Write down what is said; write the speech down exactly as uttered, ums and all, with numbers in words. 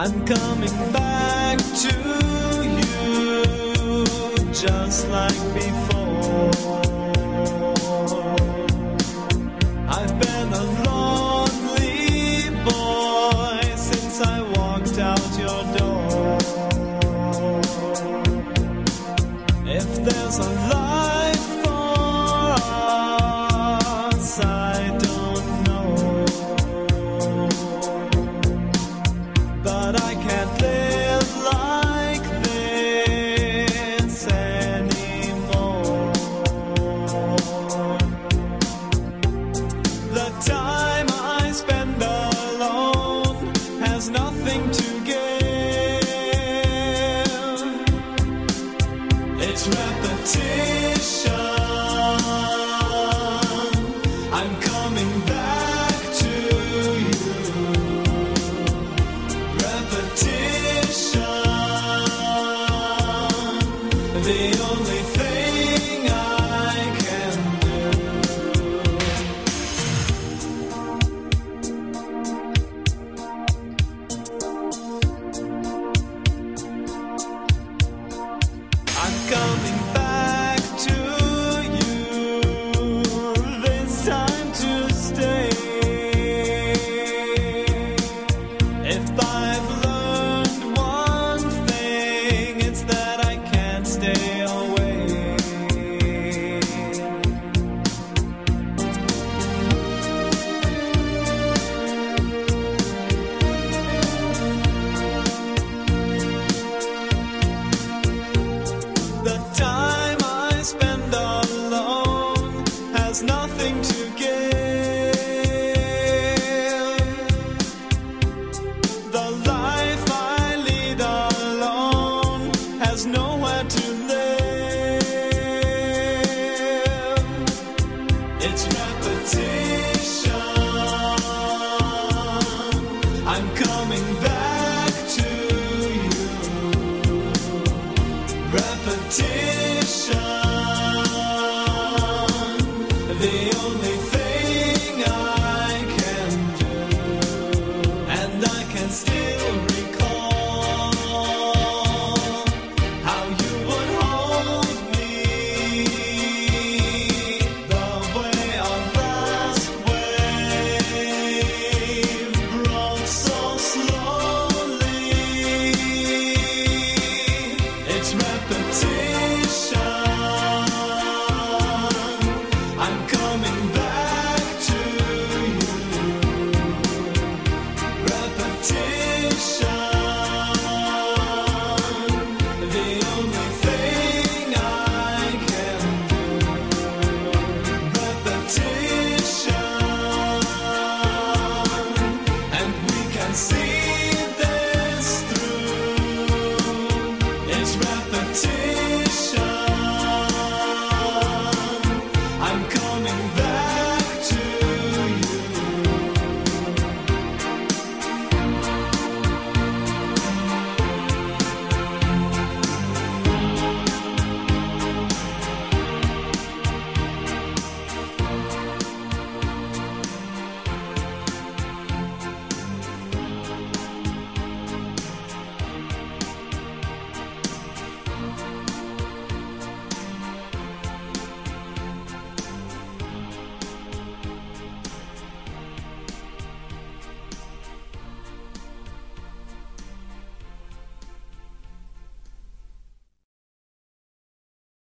I'm coming back to you just like before. I've been a lonely boy since I walked out your door. If there's a life for us, I don't know, but I can't live like this anymore. The time I spend alone has nothing to give. It's repetition.